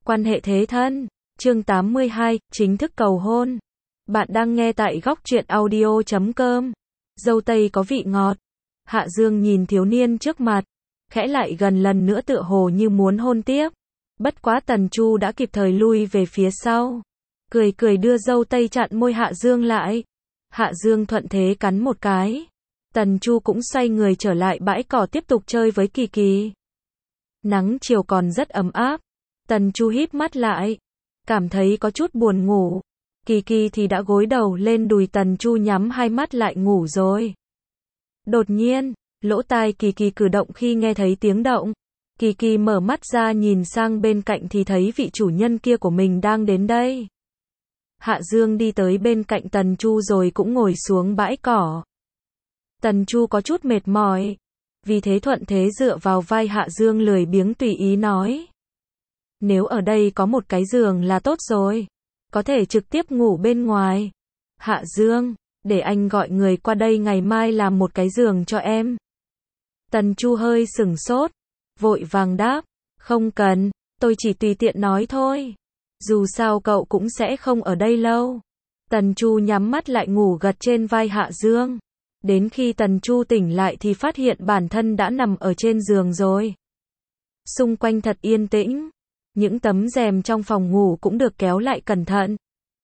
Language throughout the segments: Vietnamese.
Quan hệ thế thân. Chương 82, chính thức cầu hôn. Bạn đang nghe tại góc truyện audio.com. Dâu tây có vị ngọt. Hạ Dương nhìn thiếu niên trước mặt, khẽ lại gần lần nữa tựa hồ như muốn hôn tiếp. Bất quá Tần Chu đã kịp thời lui về phía sau. Cười cười đưa dâu tây chặn môi Hạ Dương lại. Hạ Dương thuận thế cắn một cái. Tần Chu cũng xoay người trở lại bãi cỏ tiếp tục chơi với Kỳ Kỳ. Nắng chiều còn rất ấm áp. Tần Chu híp mắt lại, cảm thấy có chút buồn ngủ. Kỳ Kỳ thì đã gối đầu lên đùi Tần Chu nhắm hai mắt lại ngủ rồi. Đột nhiên, lỗ tai Kỳ Kỳ cử động khi nghe thấy tiếng động. Kỳ Kỳ mở mắt ra nhìn sang bên cạnh thì thấy vị chủ nhân kia của mình đang đến đây. Hạ Dương đi tới bên cạnh Tần Chu rồi cũng ngồi xuống bãi cỏ. Tần Chu có chút mệt mỏi, vì thế thuận thế dựa vào vai Hạ Dương lười biếng tùy ý nói. Nếu ở đây có một cái giường là tốt rồi, có thể trực tiếp ngủ bên ngoài. Hạ Dương, để anh gọi người qua đây ngày mai làm một cái giường cho em. Tần Chu hơi sửng sốt, vội vàng đáp, không cần, tôi chỉ tùy tiện nói thôi. Dù sao cậu cũng sẽ không ở đây lâu. Tần Chu nhắm mắt lại ngủ gật trên vai Hạ Dương. Đến khi Tần Chu tỉnh lại thì phát hiện bản thân đã nằm ở trên giường rồi. Xung quanh thật yên tĩnh. Những tấm rèm trong phòng ngủ cũng được kéo lại cẩn thận.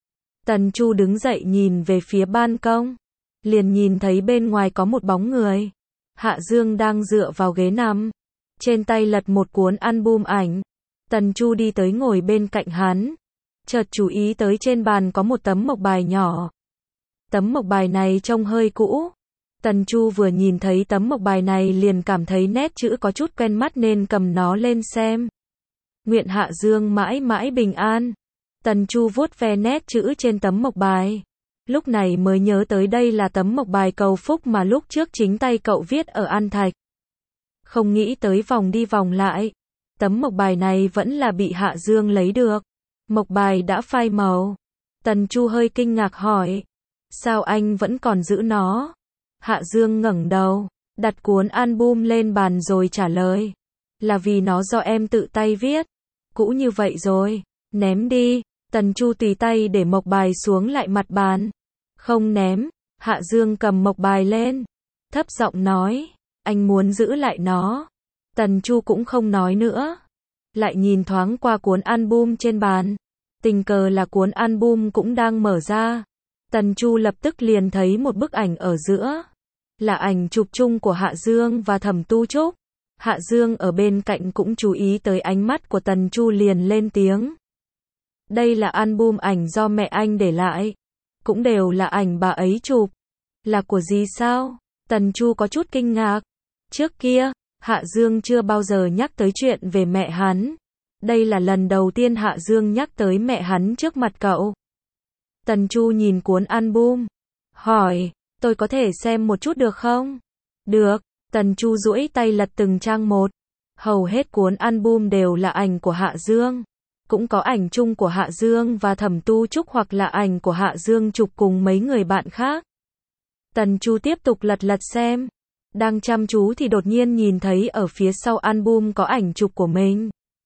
Tần Chu đứng dậy nhìn về phía ban công. Liền nhìn thấy bên ngoài có một bóng người. Hạ Dương đang dựa vào ghế nằm. Trên tay lật một cuốn album ảnh. Tần Chu đi tới ngồi bên cạnh hắn. Chợt chú ý tới trên bàn có một tấm mộc bài nhỏ. Tấm mộc bài này trông hơi cũ. Tần Chu vừa nhìn thấy tấm mộc bài này liền cảm thấy nét chữ có chút quen mắt nên cầm nó lên xem. Nguyện Hạ Dương mãi mãi bình an. Tần Chu vuốt ve nét chữ trên tấm mộc bài. Lúc này mới nhớ tới đây là tấm mộc bài cầu phúc mà lúc trước chính tay cậu viết ở An Thạch. Không nghĩ tới vòng đi vòng lại. Tấm mộc bài này vẫn là bị Hạ Dương lấy được. Mộc bài đã phai màu. Tần Chu hơi kinh ngạc hỏi. Sao anh vẫn còn giữ nó? Hạ Dương ngẩng đầu, đặt cuốn album lên bàn rồi trả lời. Là vì nó do em tự tay viết. Cũ như vậy rồi, ném đi. Tần Chu tùy tay để mộc bài xuống lại mặt bàn. Không ném. Hạ Dương cầm mộc bài lên, thấp giọng nói, anh muốn giữ lại nó. Tần Chu cũng không nói nữa. Lại nhìn thoáng qua cuốn album trên bàn. Tình cờ là cuốn album cũng đang mở ra. Tần Chu lập tức liền thấy một bức ảnh ở giữa. Là ảnh chụp chung của Hạ Dương và Thẩm Tu Trúc. Hạ Dương ở bên cạnh cũng chú ý tới ánh mắt của Tần Chu liền lên tiếng. Đây là album ảnh do mẹ anh để lại. Cũng đều là ảnh bà ấy chụp. Là của dì sao? Tần Chu có chút kinh ngạc. Trước kia, Hạ Dương chưa bao giờ nhắc tới chuyện về mẹ hắn. Đây là lần đầu tiên Hạ Dương nhắc tới mẹ hắn trước mặt cậu. Tần Chu nhìn cuốn album, hỏi, tôi có thể xem một chút được không? Được. Tần Chu duỗi tay lật từng trang một. Hầu hết cuốn album đều là ảnh của Hạ Dương. Cũng có ảnh chung của Hạ Dương và Thẩm Tu Trúc hoặc là ảnh của Hạ Dương chụp cùng mấy người bạn khác. Tần Chu tiếp tục lật xem. Đang chăm chú thì đột nhiên nhìn thấy ở phía sau album có ảnh chụp của mình.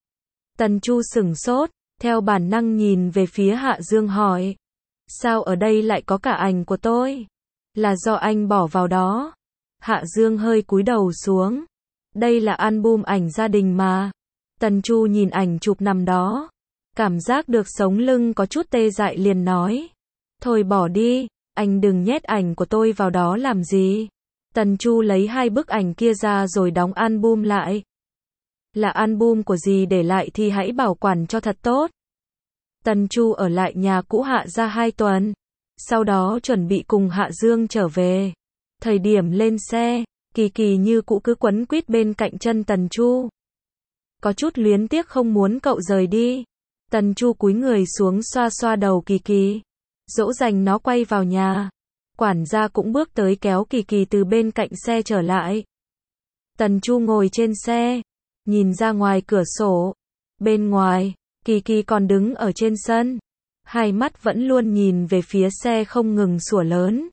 Tần Chu sửng sốt, theo bản năng nhìn về phía Hạ Dương hỏi. Sao ở đây lại có cả ảnh của tôi? Là do anh bỏ vào đó. Hạ Dương hơi cúi đầu xuống. Đây là album ảnh gia đình mà. Tần Chu nhìn ảnh chụp nằm đó. Cảm giác được sống lưng có chút tê dại liền nói. Thôi bỏ đi, anh đừng nhét ảnh của tôi vào đó làm gì. Tần Chu lấy hai bức ảnh kia ra rồi đóng album lại. Là album của dì để lại thì hãy bảo quản cho thật tốt. Tần Chu ở lại nhà cũ Hạ ra 2 tuần. Sau đó chuẩn bị cùng Hạ Dương trở về. Thời điểm lên xe, Kỳ Kỳ như cũ cứ quấn quýt bên cạnh chân Tần Chu. Có chút luyến tiếc không muốn cậu rời đi. Tần Chu cúi người xuống xoa xoa đầu Kỳ Kỳ. Dỗ dành nó quay vào nhà. Quản gia cũng bước tới kéo Kỳ Kỳ từ bên cạnh xe trở lại. Tần Chu ngồi trên xe, nhìn ra ngoài cửa sổ. Bên ngoài, Kỳ Kỳ còn đứng ở trên sân. Hai mắt vẫn luôn nhìn về phía xe không ngừng sủa lớn.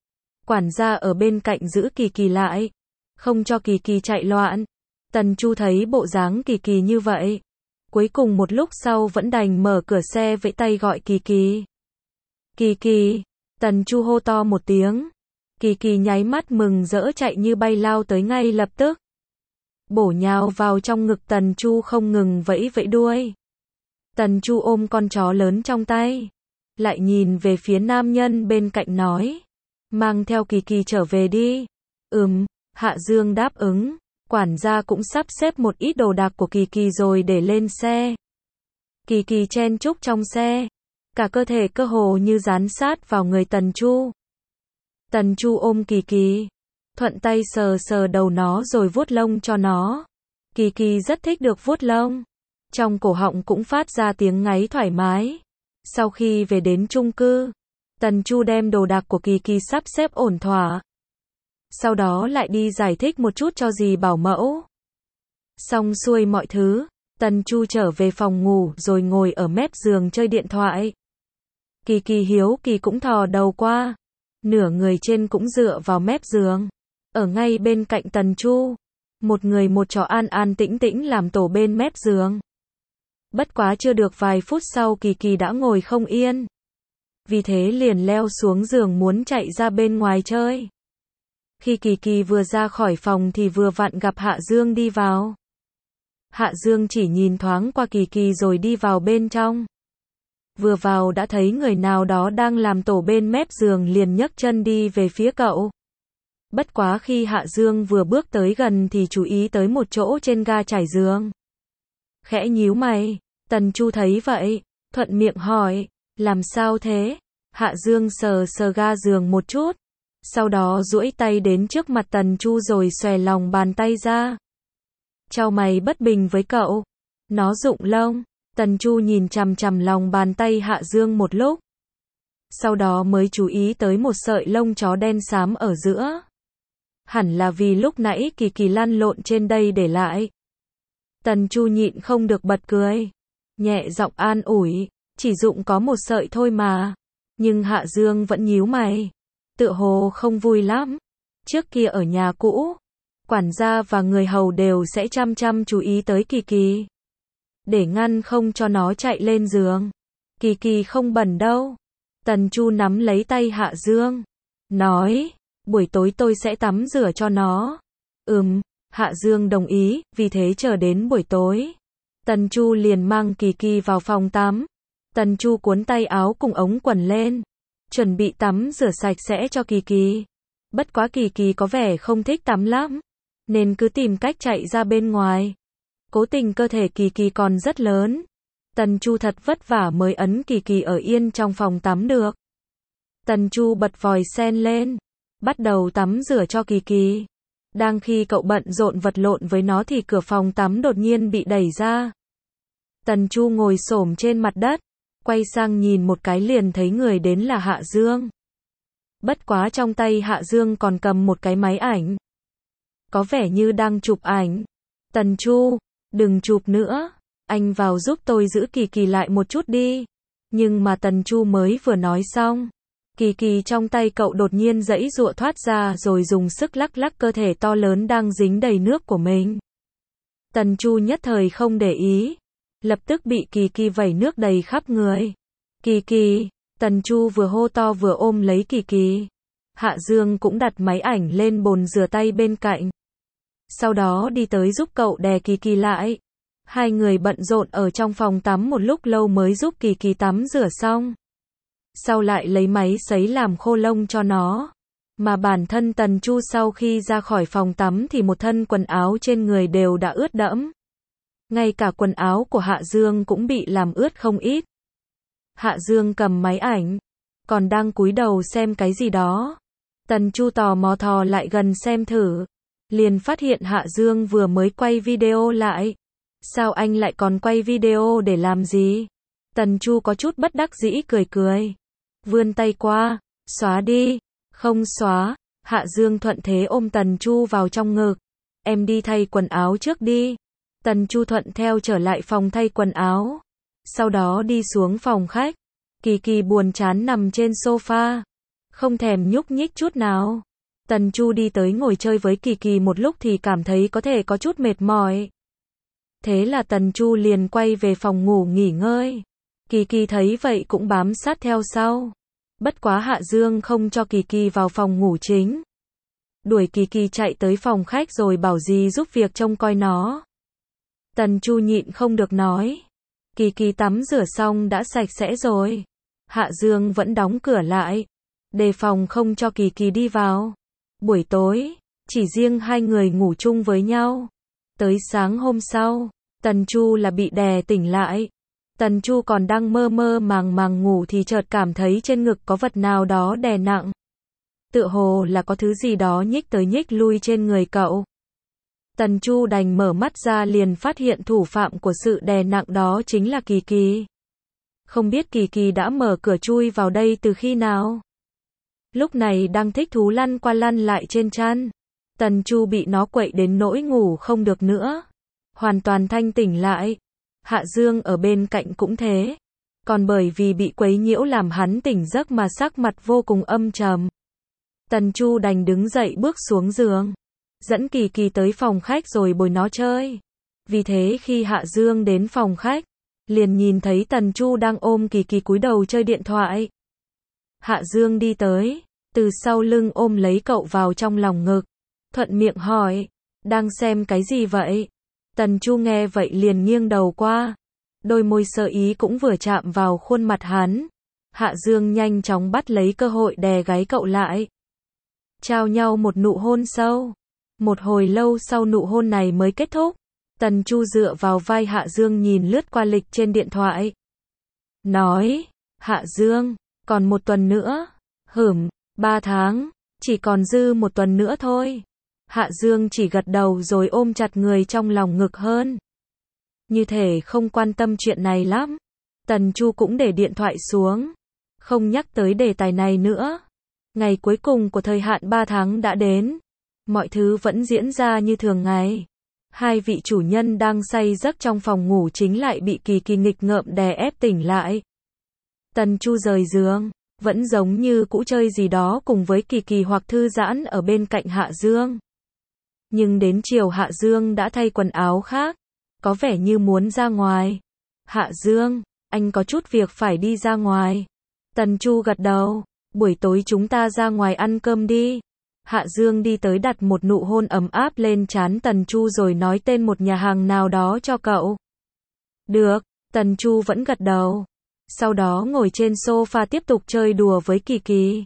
Quản gia ở bên cạnh giữ Kỳ Kỳ lại, không cho Kỳ Kỳ chạy loạn. Tần Chu thấy bộ dáng Kỳ Kỳ như vậy, Cuối cùng một lúc sau vẫn đành mở cửa xe vẫy tay gọi Kỳ Kỳ. Kỳ Kỳ, Tần Chu hô to một tiếng. Kỳ Kỳ nháy mắt mừng rỡ chạy như bay lao tới ngay lập tức. Bổ nhào vào trong ngực Tần Chu không ngừng vẫy vẫy đuôi. Tần Chu ôm con chó lớn trong tay. Lại nhìn về phía nam nhân bên cạnh nói. Mang theo Kỳ Kỳ trở về đi. Hạ Dương đáp ứng. Quản gia cũng sắp xếp một ít đồ đạc của Kỳ Kỳ rồi để lên xe. Kỳ Kỳ chen chúc trong xe. Cả cơ thể cơ hồ như dán sát vào người Tần Chu. Tần Chu ôm Kỳ Kỳ. Thuận tay sờ sờ đầu nó rồi vuốt lông cho nó. Kỳ Kỳ rất thích được vuốt lông. Trong cổ họng cũng phát ra tiếng ngáy thoải mái. Sau khi về đến chung cư, Tần Chu đem đồ đạc của Kỳ Kỳ sắp xếp ổn thỏa. Sau đó lại đi giải thích một chút cho dì bảo mẫu. Xong xuôi mọi thứ, Tần Chu trở về phòng ngủ rồi ngồi ở mép giường chơi điện thoại. Kỳ Kỳ hiếu kỳ cũng thò đầu qua. Nửa người trên cũng dựa vào mép giường. Ở ngay bên cạnh Tần Chu. Một người một chó an an tĩnh tĩnh làm tổ bên mép giường. Bất quá chưa được vài phút sau Kỳ Kỳ đã ngồi không yên. Vì thế liền leo xuống giường muốn chạy ra bên ngoài chơi. Khi Kỳ Kỳ vừa ra khỏi phòng thì vừa vặn gặp Hạ Dương đi vào. Hạ Dương chỉ nhìn thoáng qua Kỳ Kỳ rồi đi vào bên trong. Vừa vào đã thấy người nào đó đang làm tổ bên mép giường liền nhấc chân đi về phía cậu. Bất quá khi Hạ Dương vừa bước tới gần thì chú ý tới một chỗ trên ga trải giường. Khẽ nhíu mày, Tần Chu thấy vậy, thuận miệng hỏi, làm sao thế? Hạ Dương sờ sờ ga giường một chút, sau đó duỗi tay đến trước mặt Tần Chu rồi xòe lòng bàn tay ra. Chau mày bất bình với cậu, nó rụng lông. Tần Chu nhìn chằm chằm lòng bàn tay Hạ Dương một lúc. Sau đó mới chú ý tới một sợi lông chó đen xám ở giữa. Hẳn là vì lúc nãy Kỳ Kỳ lăn lộn trên đây để lại. Tần Chu nhịn không được bật cười. Nhẹ giọng an ủi, chỉ rụng có một sợi thôi mà. Nhưng Hạ Dương vẫn nhíu mày. Tựa hồ không vui lắm. Trước kia ở nhà cũ, quản gia và người hầu đều sẽ chăm chăm chú ý tới Kỳ Kỳ. Để ngăn không cho nó chạy lên giường. Kỳ Kỳ không bẩn đâu. Tần Chu nắm lấy tay Hạ Dương. Nói, buổi tối tôi sẽ tắm rửa cho nó. Hạ Dương đồng ý, vì thế chờ đến buổi tối. Tần Chu liền mang Kỳ Kỳ vào phòng tắm. Tần Chu cuốn tay áo cùng ống quần lên. Chuẩn bị tắm rửa sạch sẽ cho Kỳ Kỳ. Bất quá Kỳ Kỳ có vẻ không thích tắm lắm. Nên cứ tìm cách chạy ra bên ngoài. Cố tình cơ thể Kỳ Kỳ còn rất lớn. Tần Chu thật vất vả mới ấn Kỳ Kỳ ở yên trong phòng tắm được. Tần Chu bật vòi sen lên. Bắt đầu tắm rửa cho Kỳ Kỳ. Đang khi cậu bận rộn vật lộn với nó thì cửa phòng tắm đột nhiên bị đẩy ra. Tần Chu ngồi xổm trên mặt đất. Quay sang nhìn một cái liền thấy người đến là Hạ Dương. Bất quá trong tay Hạ Dương còn cầm một cái máy ảnh. Có vẻ như đang chụp ảnh. Tần Chu, đừng chụp nữa. Anh vào giúp tôi giữ Kỳ Kỳ lại một chút đi. Nhưng mà Tần Chu mới vừa nói xong. Kỳ Kỳ trong tay cậu đột nhiên giãy giụa thoát ra rồi dùng sức lắc lắc cơ thể to lớn đang dính đầy nước của mình. Tần Chu nhất thời không để ý. Lập tức bị Kỳ Kỳ vẩy nước đầy khắp người. Kỳ Kỳ, Tần Chu vừa hô to vừa ôm lấy Kỳ Kỳ. Hạ Dương cũng đặt máy ảnh lên bồn rửa tay bên cạnh. Sau đó đi tới giúp cậu đè Kỳ Kỳ lại. Hai người bận rộn ở trong phòng tắm một lúc lâu mới giúp Kỳ Kỳ tắm rửa xong. Sau lại lấy máy sấy làm khô lông cho nó. Mà bản thân Tần Chu sau khi ra khỏi phòng tắm thì một thân quần áo trên người đều đã ướt đẫm. Ngay cả quần áo của Hạ Dương cũng bị làm ướt không ít. Hạ Dương cầm máy ảnh, còn đang cúi đầu xem cái gì đó. Tần Chu tò mò thò lại gần xem thử. Liền phát hiện Hạ Dương vừa mới quay video lại. Sao anh lại còn quay video để làm gì? Tần Chu có chút bất đắc dĩ cười cười. Vươn tay qua, xóa đi. Không xóa. Hạ Dương thuận thế ôm Tần Chu vào trong ngực. Em đi thay quần áo trước đi. Tần Chu thuận theo trở lại phòng thay quần áo. Sau đó đi xuống phòng khách. Kỳ Kỳ buồn chán nằm trên sofa. Không thèm nhúc nhích chút nào. Tần Chu đi tới ngồi chơi với Kỳ Kỳ một lúc thì cảm thấy có thể có chút mệt mỏi. Thế là Tần Chu liền quay về phòng ngủ nghỉ ngơi. Kỳ Kỳ thấy vậy cũng bám sát theo sau. Bất quá Hạ Dương không cho Kỳ Kỳ vào phòng ngủ chính. Đuổi Kỳ Kỳ chạy tới phòng khách rồi bảo dì giúp việc trông coi nó. Tần Chu nhịn không được nói. Kỳ Kỳ tắm rửa xong đã sạch sẽ rồi. Hạ Dương vẫn đóng cửa lại, đề phòng không cho Kỳ Kỳ đi vào. Buổi tối, chỉ riêng hai người ngủ chung với nhau. Tới sáng hôm sau, Tần Chu là bị đè tỉnh lại. Tần Chu còn đang mơ mơ màng màng ngủ thì chợt cảm thấy trên ngực có vật nào đó đè nặng. Tựa hồ là có thứ gì đó nhích tới nhích lui trên người cậu. Tần Chu đành mở mắt ra liền phát hiện thủ phạm của sự đè nặng đó chính là Kỳ Kỳ. Không biết Kỳ Kỳ đã mở cửa chui vào đây từ khi nào. Lúc này đang thích thú lăn qua lăn lại trên chăn. Tần Chu bị nó quậy đến nỗi ngủ không được nữa. Hoàn toàn thanh tỉnh lại. Hạ Dương ở bên cạnh cũng thế. Còn bởi vì bị quấy nhiễu làm hắn tỉnh giấc mà sắc mặt vô cùng âm trầm. Tần Chu đành đứng dậy bước xuống giường. Dẫn Kỳ Kỳ tới phòng khách rồi bồi nó chơi. Vì thế khi Hạ Dương đến phòng khách, liền nhìn thấy Tần Chu đang ôm Kỳ Kỳ cúi đầu chơi điện thoại. Hạ Dương đi tới, từ sau lưng ôm lấy cậu vào trong lòng ngực. Thuận miệng hỏi, đang xem cái gì vậy? Tần Chu nghe vậy liền nghiêng đầu qua. Đôi môi sơ ý cũng vừa chạm vào khuôn mặt hắn. Hạ Dương nhanh chóng bắt lấy cơ hội đè gáy cậu lại. Trao nhau một nụ hôn sâu. Một hồi lâu sau nụ hôn này mới kết thúc. Tần Chu dựa vào vai Hạ Dương nhìn lướt qua lịch trên điện thoại. Nói, Hạ Dương, còn một tuần nữa. 3 tháng, chỉ còn dư một tuần nữa thôi. Hạ Dương chỉ gật đầu rồi ôm chặt người trong lòng ngực hơn. Như thể không quan tâm chuyện này lắm. Tần Chu cũng để điện thoại xuống. Không nhắc tới đề tài này nữa. Ngày cuối cùng của thời hạn 3 tháng đã đến. Mọi thứ vẫn diễn ra như thường ngày. Hai vị chủ nhân đang say giấc trong phòng ngủ chính lại bị Kỳ Kỳ nghịch ngợm đè ép tỉnh lại. Tần Chu rời giường, vẫn giống như cũ chơi gì đó cùng với Kỳ Kỳ hoặc thư giãn ở bên cạnh Hạ Dương. Nhưng đến chiều Hạ Dương đã thay quần áo khác, có vẻ như muốn ra ngoài. Hạ Dương, anh có chút việc phải đi ra ngoài. Tần Chu gật đầu, buổi tối chúng ta ra ngoài ăn cơm đi. Hạ Dương đi tới đặt một nụ hôn ấm áp lên trán Tần Chu rồi nói tên một nhà hàng nào đó cho cậu. Được, Tần Chu vẫn gật đầu. Sau đó ngồi trên sofa tiếp tục chơi đùa với Kỳ Kỳ.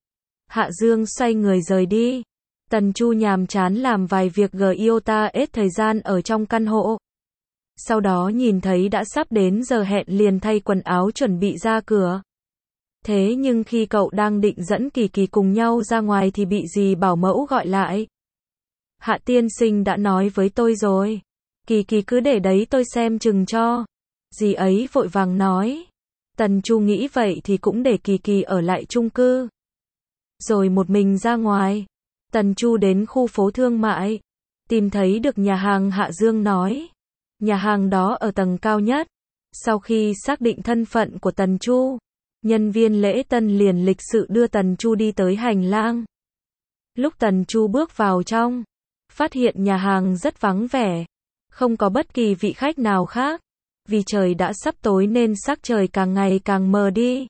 Hạ Dương xoay người rời đi. Tần Chu nhàm chán làm vài việc GIOTA hết thời gian ở trong căn hộ. Sau đó nhìn thấy đã sắp đến giờ hẹn liền thay quần áo chuẩn bị ra cửa. Thế nhưng khi cậu đang định dẫn Kỳ Kỳ cùng nhau ra ngoài thì bị dì bảo mẫu gọi lại. Hạ tiên sinh đã nói với tôi rồi. Kỳ Kỳ cứ để đấy tôi xem chừng cho. Dì ấy vội vàng nói. Tần Chu nghĩ vậy thì cũng để Kỳ Kỳ ở lại chung cư. Rồi một mình ra ngoài. Tần Chu đến khu phố thương mại. Tìm thấy được nhà hàng Hạ Dương nói. Nhà hàng đó ở tầng cao nhất. Sau khi xác định thân phận của Tần Chu, nhân viên lễ tân liền lịch sự đưa Tần Chu đi tới hành lang. Lúc Tần Chu bước vào trong, phát hiện nhà hàng rất vắng vẻ. Không có bất kỳ vị khách nào khác. Vì trời đã sắp tối nên sắc trời càng ngày càng mờ đi.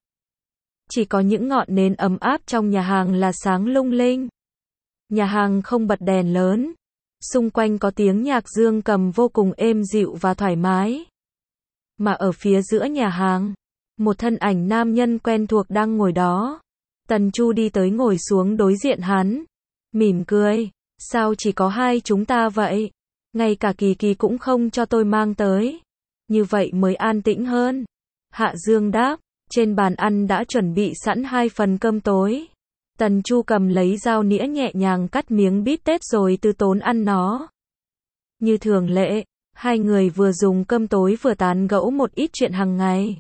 Chỉ có những ngọn nến ấm áp trong nhà hàng là sáng lung linh. Nhà hàng không bật đèn lớn. Xung quanh có tiếng nhạc dương cầm vô cùng êm dịu và thoải mái. Mà ở phía giữa nhà hàng, một thân ảnh nam nhân quen thuộc đang ngồi đó. Tần Chu đi tới ngồi xuống đối diện hắn. Mỉm cười. Sao chỉ có hai chúng ta vậy? Ngay cả Kỳ Kỳ cũng không cho tôi mang tới. Như vậy mới an tĩnh hơn. Hạ Dương đáp. Trên bàn ăn đã chuẩn bị sẵn 2 phần cơm tối. Tần Chu cầm lấy dao nĩa nhẹ nhàng cắt miếng bít tết rồi từ tốn ăn nó. Như thường lệ, hai người vừa dùng cơm tối vừa tán gẫu một ít chuyện hàng ngày.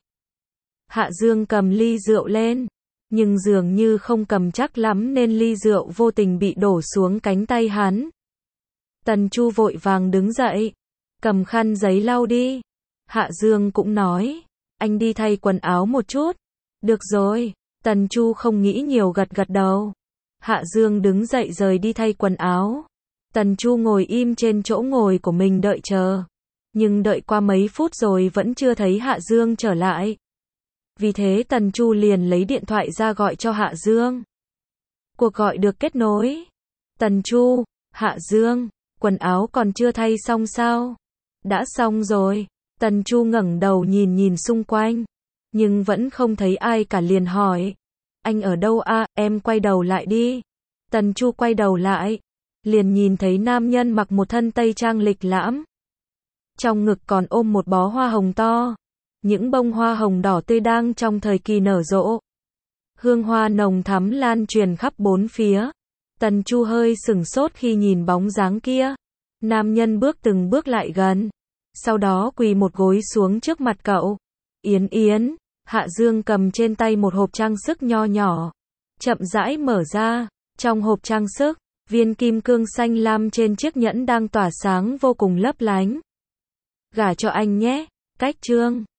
Hạ Dương cầm ly rượu lên, nhưng dường như không cầm chắc lắm nên ly rượu vô tình bị đổ xuống cánh tay hắn. Tần Chu vội vàng đứng dậy, cầm khăn giấy lau đi. Hạ Dương cũng nói, anh đi thay quần áo một chút. Được rồi. Tần Chu không nghĩ nhiều gật gật đầu. Hạ Dương đứng dậy rời đi thay quần áo. Tần Chu ngồi im trên chỗ ngồi của mình đợi chờ. Nhưng đợi qua mấy phút rồi vẫn chưa thấy Hạ Dương trở lại. Vì thế Tần Chu liền lấy điện thoại ra gọi cho Hạ Dương. Cuộc gọi được kết nối. Tần Chu, Hạ Dương, quần áo còn chưa thay xong sao? Đã xong rồi. Tần Chu ngẩng đầu nhìn xung quanh, nhưng vẫn không thấy ai cả liền hỏi. Anh ở đâu à, em quay đầu lại đi. Tần Chu quay đầu lại, liền nhìn thấy nam nhân mặc một thân tây trang lịch lãm. Trong ngực còn ôm một bó hoa hồng to. Những bông hoa hồng đỏ tươi đang trong thời kỳ nở rộ. Hương hoa nồng thắm lan truyền khắp bốn phía. Tần Chu hơi sửng sốt khi nhìn bóng dáng kia. Nam nhân bước từng bước lại gần, sau đó quỳ một gối xuống trước mặt cậu. Yến Yến, Hạ Dương cầm trên tay một hộp trang sức nho nhỏ, chậm rãi mở ra. Trong hộp trang sức, viên kim cương xanh lam trên chiếc nhẫn đang tỏa sáng vô cùng lấp lánh. Gả cho anh nhé, cách Trương.